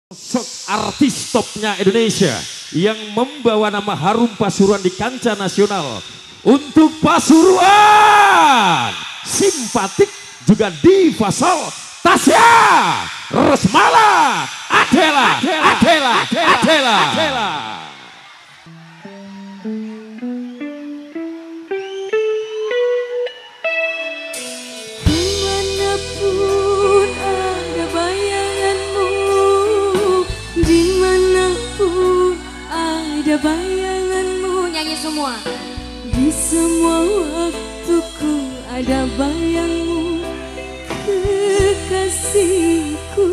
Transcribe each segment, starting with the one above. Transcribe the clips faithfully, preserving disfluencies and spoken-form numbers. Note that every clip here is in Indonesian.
Sosok artis topnya Indonesia yang membawa nama harum Pasuruan di kancah nasional. Untuk Pasuruan, simpatik juga diva soul Tasya Rosmala Adela Adela Adela Adela, Adela. Dimanapun ada bayanganmu, dimanapun ada bayanganmu, nyanyi semua. Di semua waktuku ada bayangmu, kekasihku.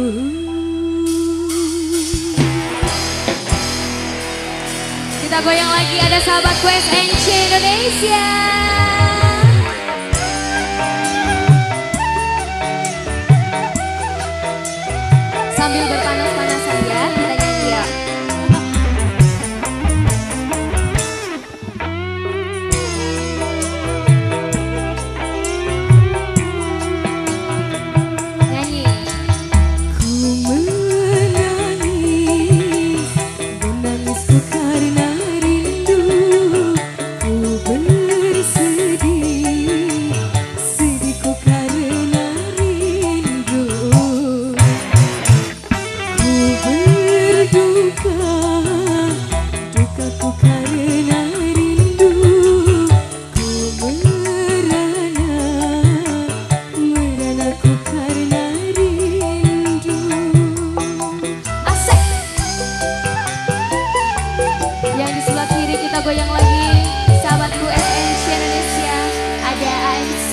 Kita goyang lagi, ada sahabatku S N C Indonesia. Sambil berpanas-panasan ya, kita nyanyi ya. Nyanyi. Ku menangis, menangisku karena rindu. Ku bersedih, sedihku karena rindu. Berduka, dukaku karena rindu. Ku merana, meranaku karena rindu. Asik. Yang di sebelah kiri kita goyang lagi, sahabatku S N C Indonesia, ada A M C.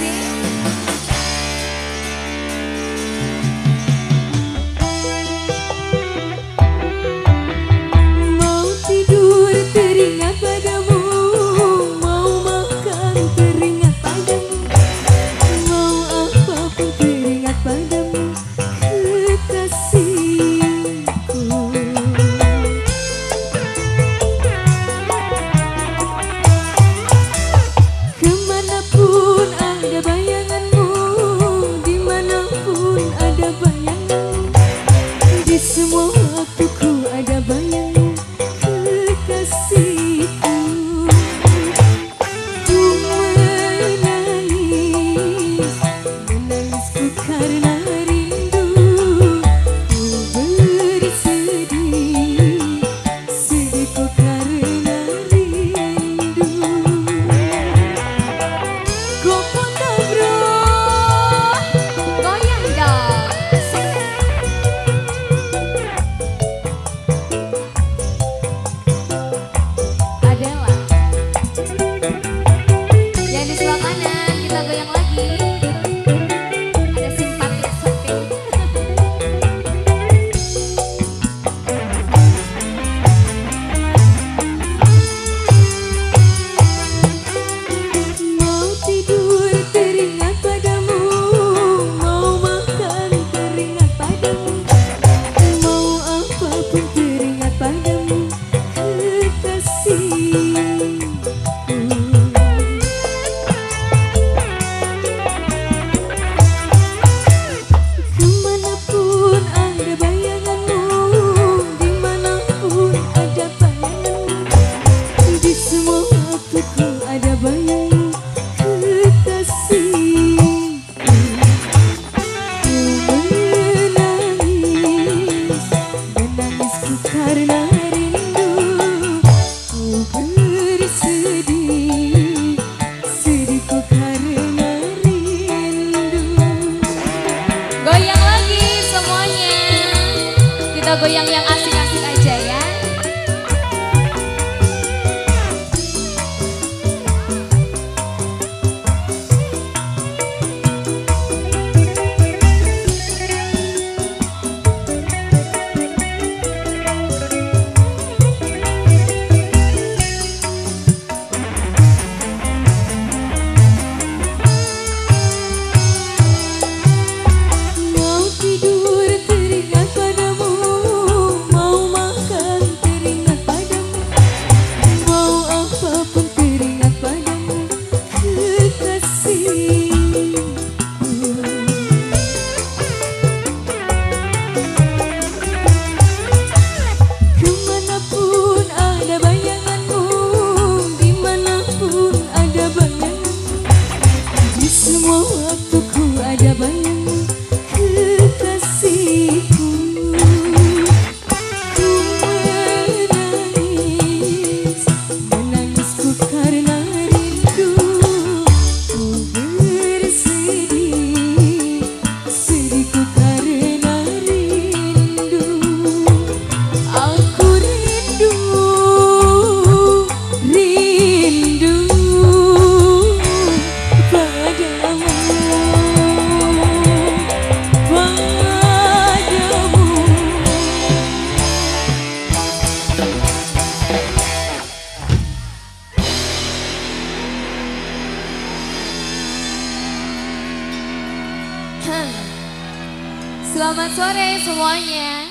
Teringat padamu, mau makan teringat padamu, mau apapun teringat padamu, kekasihku. Kemanapun ada bayanganmu, dimanapun ada bayanganmu, di semua waktuku ada bayanganmu. Kasihku, ku menangis, menangisku karena rindu. Ku bersedih, sedihku karena rindu. Gopondo bro, goyang dong. Goyang yang asik-asik aja ya. Mau tidur teringat padamu, sore semuanya.